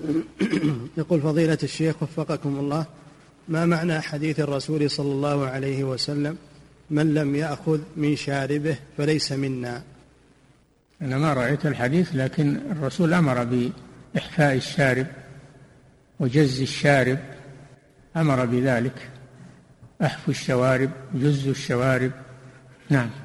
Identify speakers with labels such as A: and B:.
A: يقول فضيلة الشيخ وفقكم الله، ما معنى حديث الرسول صلى الله عليه وسلم: من لم يأخذ من شاربه فليس منا؟
B: أنا ما رأيت الحديث، لكن الرسول أمر بإحفاء الشارب وجز الشارب، أمر بذلك، أحفوا الشوارب جزوا الشوارب. نعم.